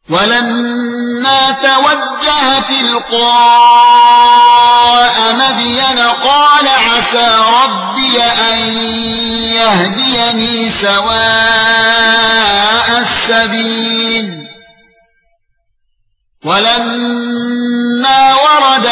ولما توجه تلقاء مدين قال عسى ربي أن يهديني سواء السبيل ولما ورد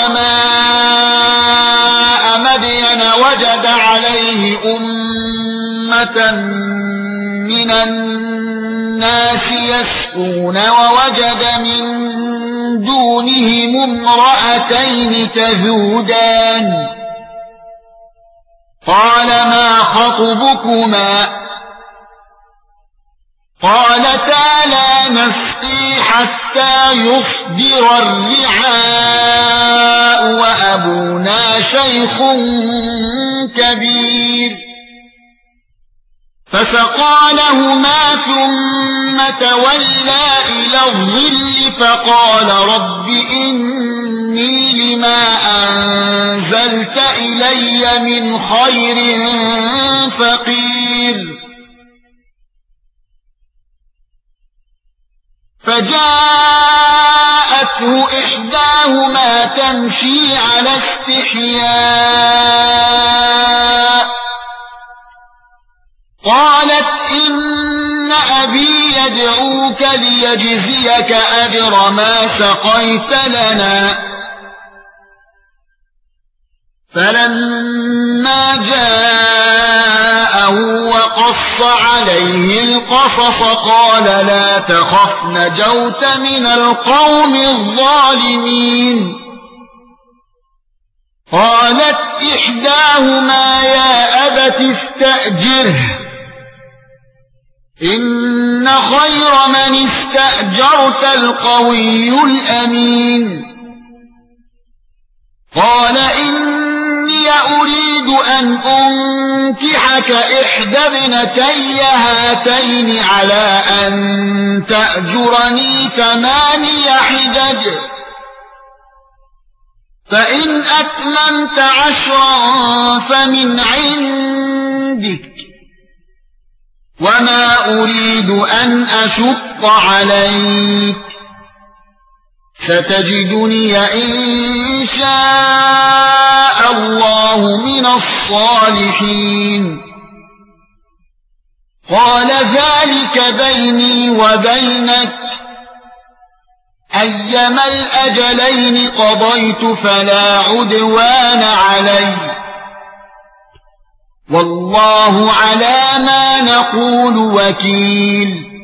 ماء مدين وجد عليه أمة من الناس يسقون ووجد من دونهم امرأتين تذودان قال ما خطبكما قالتا لا نسقي حتى يصدر الرعاء وأبونا شيخ كبير فسقى لهما ثم تولى إلى الظل فقال رب إني لما أنزلت إلي من خير فقير فجاءته إحداهما تمشي على استحياء قالت إن أبي يدعوك ليجزيك أجر ما سقيت لنا فلما جاءه وقص عليه القصص قال لا تخف نجوت من القوم الظالمين قالت إحداهما يا أبت استأجره إن خير من استأجرت القوي الأمين قال إني أريد أن أنكحك إحدى ابنتي هاتين على أن تأجرني 8 حجج فإن أتممت 10 فمن عندك وما أريد أن أشق عليك ستجدني إن شاء الله من الصالحين قال ذلك بيني وبينك أيما الأجلين قضيت فلا عدوان علي والله على ما نقول وكيل